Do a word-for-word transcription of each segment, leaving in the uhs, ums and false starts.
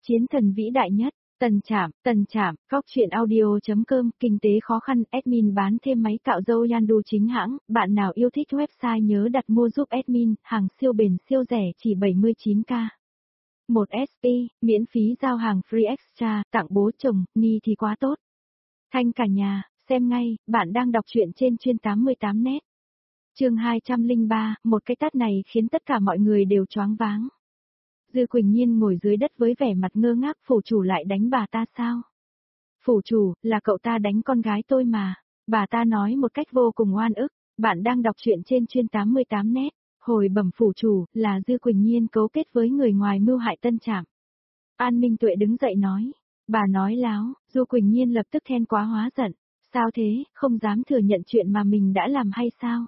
Chiến thần vĩ đại nhất, Tần Trạm, Tần Trạm, Góc truyện audio.com, kinh tế khó khăn, admin bán thêm máy cạo râu Yandu chính hãng, bạn nào yêu thích website nhớ đặt mua giúp admin, hàng siêu bền siêu rẻ chỉ bảy mươi chín k. một ét pê, miễn phí giao hàng free extra, tặng bố chồng, ni thì quá tốt. Thanh cả nhà, xem ngay, bạn đang đọc truyện trên chuyên tám mươi tám net. Chương hai trăm lẻ ba, một cái tát này khiến tất cả mọi người đều choáng váng. Dư Quỳnh Nhiên ngồi dưới đất với vẻ mặt ngơ ngác, phủ chủ lại đánh bà ta sao? Phủ chủ, là cậu ta đánh con gái tôi mà. Bà ta nói một cách vô cùng oan ức, bạn đang đọc truyện trên chuyên tám mươi tám net. Hồi bẩm phủ chủ, là Dư Quỳnh Nhiên cấu kết với người ngoài mưu hại Tân Trạm. An Minh Tuệ đứng dậy nói. Bà nói láo, Dư Quỳnh Nhiên lập tức khen quá hóa giận. Sao thế, không dám thừa nhận chuyện mà mình đã làm hay sao?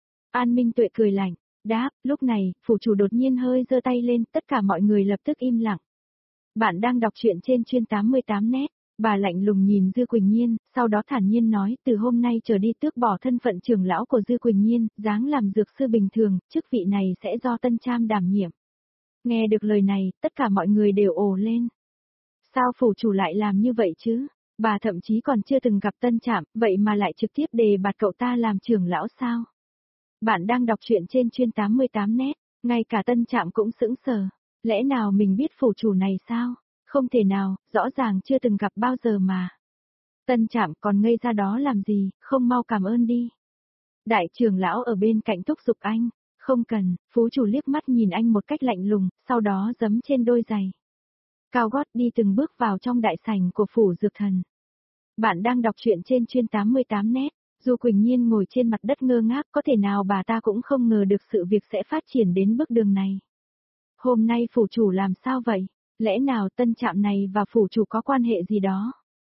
An Minh Tuệ cười lạnh. Đáp, lúc này, phủ chủ đột nhiên hơi giơ tay lên, tất cả mọi người lập tức im lặng. Bạn đang đọc truyện trên chuyên tám mươi tám net, bà lạnh lùng nhìn Dư Quỳnh Nhiên, sau đó thản nhiên nói, từ hôm nay trở đi tước bỏ thân phận trưởng lão của Dư Quỳnh Nhiên, dáng làm dược sư bình thường, chức vị này sẽ do Tân Trạm đảm nhiệm. Nghe được lời này, tất cả mọi người đều ồ lên. Sao phủ chủ lại làm như vậy chứ? Bà thậm chí còn chưa từng gặp Tân Trạm, vậy mà lại trực tiếp đề bạt cậu ta làm trưởng lão sao? Bạn đang đọc truyện trên chuyên tám mươi tám net, ngay cả Tân Trạm cũng sững sờ. Lẽ nào mình biết phủ chủ này sao? Không thể nào, rõ ràng chưa từng gặp bao giờ mà. Tân Trạm còn ngây ra đó làm gì, không mau cảm ơn đi. Đại trưởng lão ở bên cạnh thúc giục anh, không cần, phú chủ liếc mắt nhìn anh một cách lạnh lùng, sau đó giẫm trên đôi giày cao gót đi từng bước vào trong đại sảnh của phủ dược thần. Bạn đang đọc truyện trên chuyên tám mươi tám net. Dư Quỳnh Nhiên ngồi trên mặt đất ngơ ngác, có thể nào bà ta cũng không ngờ được sự việc sẽ phát triển đến bước đường này. Hôm nay phủ chủ làm sao vậy? Lẽ nào Tân Trạm này và phủ chủ có quan hệ gì đó?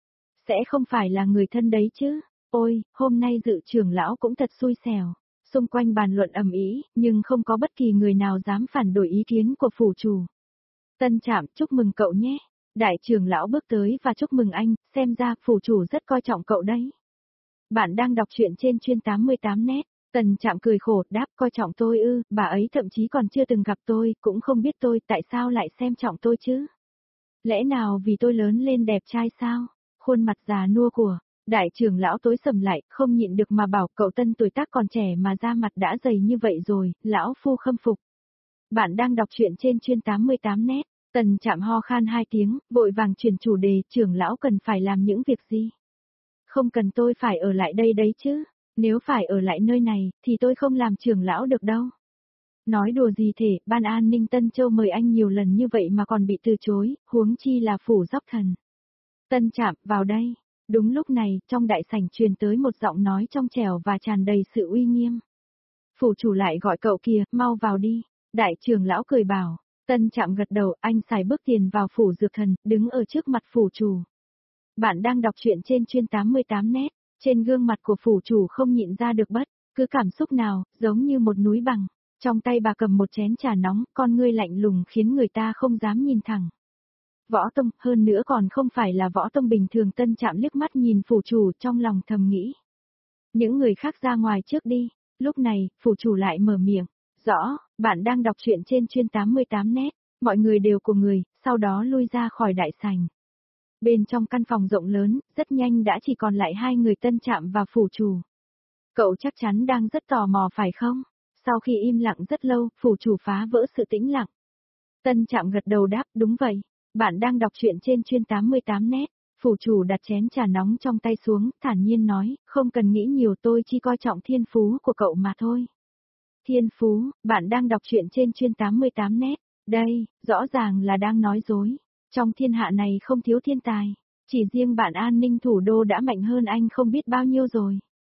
Sẽ không phải là người thân đấy chứ? Ôi, hôm nay dự trưởng lão cũng thật xui xẻo. Xung quanh bàn luận ầm ĩ, nhưng không có bất kỳ người nào dám phản đối ý kiến của phủ chủ. Tân Trạm, chúc mừng cậu nhé. Đại trưởng lão bước tới và chúc mừng anh, xem ra phủ chủ rất coi trọng cậu đấy. Bạn đang đọc truyện trên chuyên tám mươi tám net, Tần Trạm cười khổ, đáp, coi trọng tôi ư, bà ấy thậm chí còn chưa từng gặp tôi, cũng không biết tôi, tại sao lại xem trọng tôi chứ? Lẽ nào vì tôi lớn lên đẹp trai sao? Khuôn mặt già nua của đại trưởng lão tối sầm lại, không nhịn được mà bảo, cậu Tân tuổi tác còn trẻ mà da mặt đã dày như vậy rồi, lão phu khâm phục. Bạn đang đọc truyện trên chuyên tám mươi tám net, Tần Trạm ho khan hai tiếng, vội vàng chuyển chủ đề, trưởng lão cần phải làm những việc gì? Không cần tôi phải ở lại đây đấy chứ, nếu phải ở lại nơi này, thì tôi không làm trưởng lão được đâu. Nói đùa gì thể, Ban An ninh Tân Châu mời anh nhiều lần như vậy mà còn bị từ chối, huống chi là phủ dốc thần. Tân Trạm, vào đây. Đúng lúc này, trong đại sảnh truyền tới một giọng nói trong trẻo và tràn đầy sự uy nghiêm. Phủ chủ lại gọi cậu kìa, mau vào đi. Đại trưởng lão cười bảo. Tân Trạm gật đầu, anh xài bước tiền vào phủ dược thần, đứng ở trước mặt phủ chủ. Bạn đang đọc truyện trên chuyên tám mươi tám net, trên gương mặt của phủ chủ không nhịn ra được bất cứ cảm xúc nào, giống như một núi bằng. Trong tay bà cầm một chén trà nóng, con ngươi lạnh lùng khiến người ta không dám nhìn thẳng. Võ tông, hơn nữa còn không phải là võ tông bình thường. Tân Trạm liếc mắt nhìn phủ chủ trong lòng thầm nghĩ. Những người khác ra ngoài trước đi, lúc này, phủ chủ lại mở miệng. Rõ, bạn đang đọc truyện trên chuyên tám mươi tám net, mọi người đều của người, sau đó lui ra khỏi đại sảnh. Bên trong căn phòng rộng lớn, rất nhanh đã chỉ còn lại hai người Tân Trạm và phủ chủ. Cậu chắc chắn đang rất tò mò phải không? Sau khi im lặng rất lâu, phủ chủ phá vỡ sự tĩnh lặng. Tân Trạm gật đầu đáp, đúng vậy. Bạn đang đọc truyện trên chuyên tám mươi tám net. Phủ chủ đặt chén trà nóng trong tay xuống, thản nhiên nói, không cần nghĩ nhiều, tôi chỉ coi trọng thiên phú của cậu mà thôi. Thiên phú, bạn đang đọc truyện trên chuyên tám mươi tám net. Đây, rõ ràng là đang nói dối. Trong thiên hạ này không thiếu thiên tài, chỉ riêng bạn an ninh thủ đô đã mạnh hơn anh không biết bao nhiêu rồi.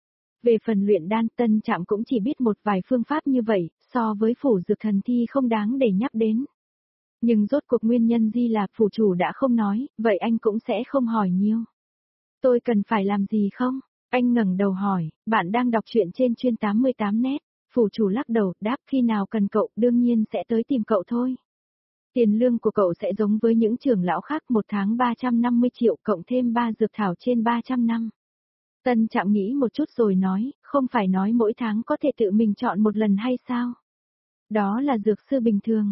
Về phần luyện đan, Tân Trạm cũng chỉ biết một vài phương pháp như vậy, so với phủ dược thần thì không đáng để nhắc đến. Nhưng rốt cuộc nguyên nhân gì là phủ chủ đã không nói, vậy anh cũng sẽ không hỏi nhiều. Tôi cần phải làm gì không? Anh ngẩng đầu hỏi, bạn đang đọc truyện trên chuyên tám mươi tám net, phủ chủ lắc đầu, đáp khi nào cần cậu, đương nhiên sẽ tới tìm cậu thôi. Tiền lương của cậu sẽ giống với những trưởng lão khác, một tháng ba trăm năm mươi triệu cộng thêm ba dược thảo trên ba trăm năm. Tân Trạm nghĩ một chút rồi nói, không phải nói mỗi tháng có thể tự mình chọn một lần hay sao? Đó là dược sư bình thường.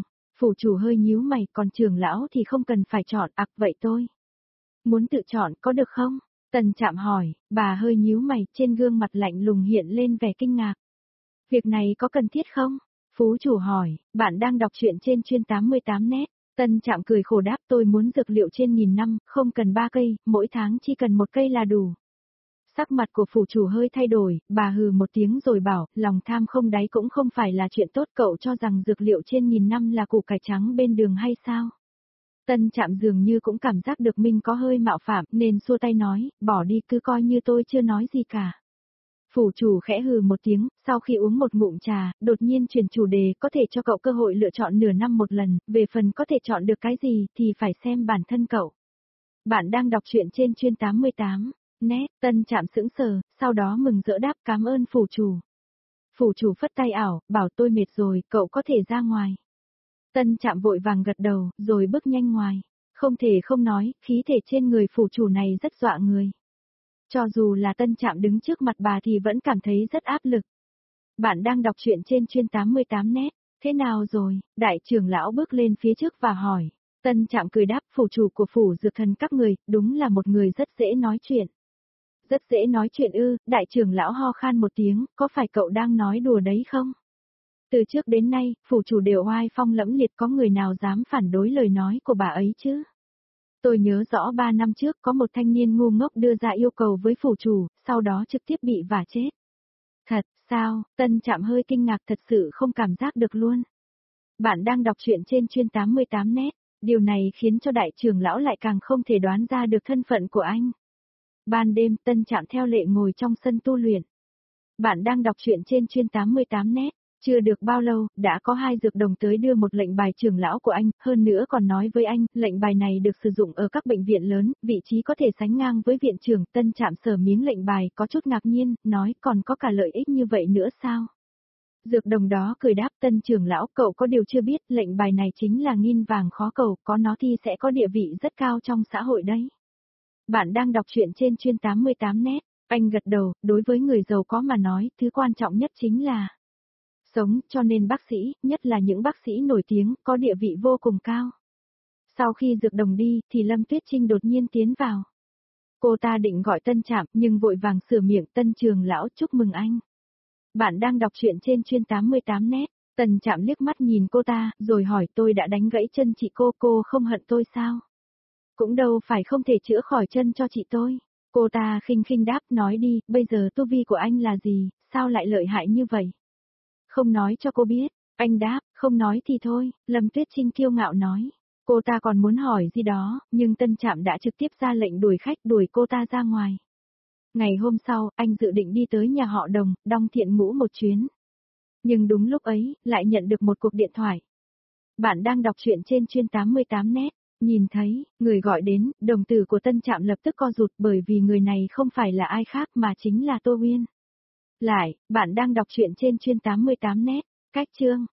Phủ chủ hơi nhíu mày, còn trưởng lão thì không cần phải chọn, ặc vậy tôi muốn tự chọn có được không? Tần Trạm hỏi, bà hơi nhíu mày, trên gương mặt lạnh lùng hiện lên vẻ kinh ngạc. Việc này có cần thiết không? Phú chủ hỏi, bạn đang đọc truyện trên chuyên tám mươi tám net. Tân Trạm cười khổ đáp, tôi muốn dược liệu trên nghìn năm, không cần ba cây, mỗi tháng chỉ cần một cây là đủ. Sắc mặt của phủ chủ hơi thay đổi, bà hừ một tiếng rồi bảo, lòng tham không đáy cũng không phải là chuyện tốt, cậu cho rằng dược liệu trên nghìn năm là củ cải trắng bên đường hay sao? Tân Trạm dường như cũng cảm giác được mình có hơi mạo phạm nên xua tay nói, bỏ đi, cứ coi như tôi chưa nói gì cả. Phủ chủ khẽ hừ một tiếng, sau khi uống một ngụm trà, đột nhiên chuyển chủ đề, có thể cho cậu cơ hội lựa chọn nửa năm một lần, về phần có thể chọn được cái gì thì phải xem bản thân cậu. Bạn đang đọc truyện trên chuyên tám mươi tám net. Tân Trạm sững sờ, sau đó mừng rỡ đáp cảm ơn phủ chủ. Phủ chủ phất tay ảo, bảo tôi mệt rồi, cậu có thể ra ngoài. Tân Trạm vội vàng gật đầu, rồi bước nhanh ngoài. Không thể không nói, khí thể trên người phủ chủ này rất dọa người. Cho dù là Tân Trạm đứng trước mặt bà thì vẫn cảm thấy rất áp lực. Bạn đang đọc truyện trên chuyên tám mươi tám net. Thế nào rồi? Đại trưởng lão bước lên phía trước và hỏi. Tân Trạm cười đáp, phủ chủ của phủ dược thần các người, đúng là một người rất dễ nói chuyện. Rất dễ nói chuyện ư? Đại trưởng lão ho khan một tiếng, có phải cậu đang nói đùa đấy không? Từ trước đến nay, phủ chủ đều oai phong lẫm liệt, có người nào dám phản đối lời nói của bà ấy chứ? Tôi nhớ rõ ba năm trước có một thanh niên ngu ngốc đưa ra yêu cầu với phủ chủ, sau đó trực tiếp bị vả chết. Thật, sao? Tân Trạm hơi kinh ngạc, thật sự không cảm giác được luôn. Bạn đang đọc truyện trên chuyên tám mươi tám net, điều này khiến cho đại trưởng lão lại càng không thể đoán ra được thân phận của anh. Ban đêm, Tân Trạm theo lệ ngồi trong sân tu luyện. Bạn đang đọc truyện trên chuyên tám mươi tám net. Chưa được bao lâu, đã có hai dược đồng tới đưa một lệnh bài trưởng lão của anh, hơn nữa còn nói với anh, lệnh bài này được sử dụng ở các bệnh viện lớn, vị trí có thể sánh ngang với viện trưởng. Tân Trạm sờ miếng lệnh bài, có chút ngạc nhiên, nói còn có cả lợi ích như vậy nữa sao? Dược đồng đó cười đáp, Tân trưởng lão, cậu có điều chưa biết, lệnh bài này chính là nghìn vàng khó cầu, có nó thì sẽ có địa vị rất cao trong xã hội đấy. Bạn đang đọc truyện trên chuyên tám mươi tám net. Anh gật đầu, đối với người giàu có mà nói, thứ quan trọng nhất chính là sống, cho nên bác sĩ, nhất là những bác sĩ nổi tiếng, có địa vị vô cùng cao. Sau khi dược đồng đi, thì Lâm Tuyết Trinh đột nhiên tiến vào. Cô ta định gọi Tân Trạm, nhưng vội vàng sửa miệng, Tân trường lão, chúc mừng anh. Bạn đang đọc truyện trên chuyên tám mươi tám net. Tân Trạm liếc mắt nhìn cô ta, rồi hỏi, tôi đã đánh gãy chân chị cô, cô không hận tôi sao? Cũng đâu phải không thể chữa khỏi chân cho chị tôi. Cô ta khinh khinh đáp, nói đi, bây giờ tu vi của anh là gì, sao lại lợi hại như vậy? Không nói cho cô biết. Anh đáp, không nói thì thôi. Lâm Tuyết Trinh kiêu ngạo nói. Cô ta còn muốn hỏi gì đó, nhưng Tân Trạm đã trực tiếp ra lệnh đuổi khách, đuổi cô ta ra ngoài. Ngày hôm sau, anh dự định đi tới nhà họ Đồng, Đong Thiện Ngũ một chuyến. Nhưng đúng lúc ấy, lại nhận được một cuộc điện thoại. Bạn đang đọc truyện trên chuyên tám mươi tám net. Nhìn thấy, người gọi đến, đồng tử của Tân Trạm lập tức co rụt, bởi vì người này không phải là ai khác mà chính là Tô Uyên. Lại, bạn đang đọc truyện trên chuyên tám mươi tám net. Cách chương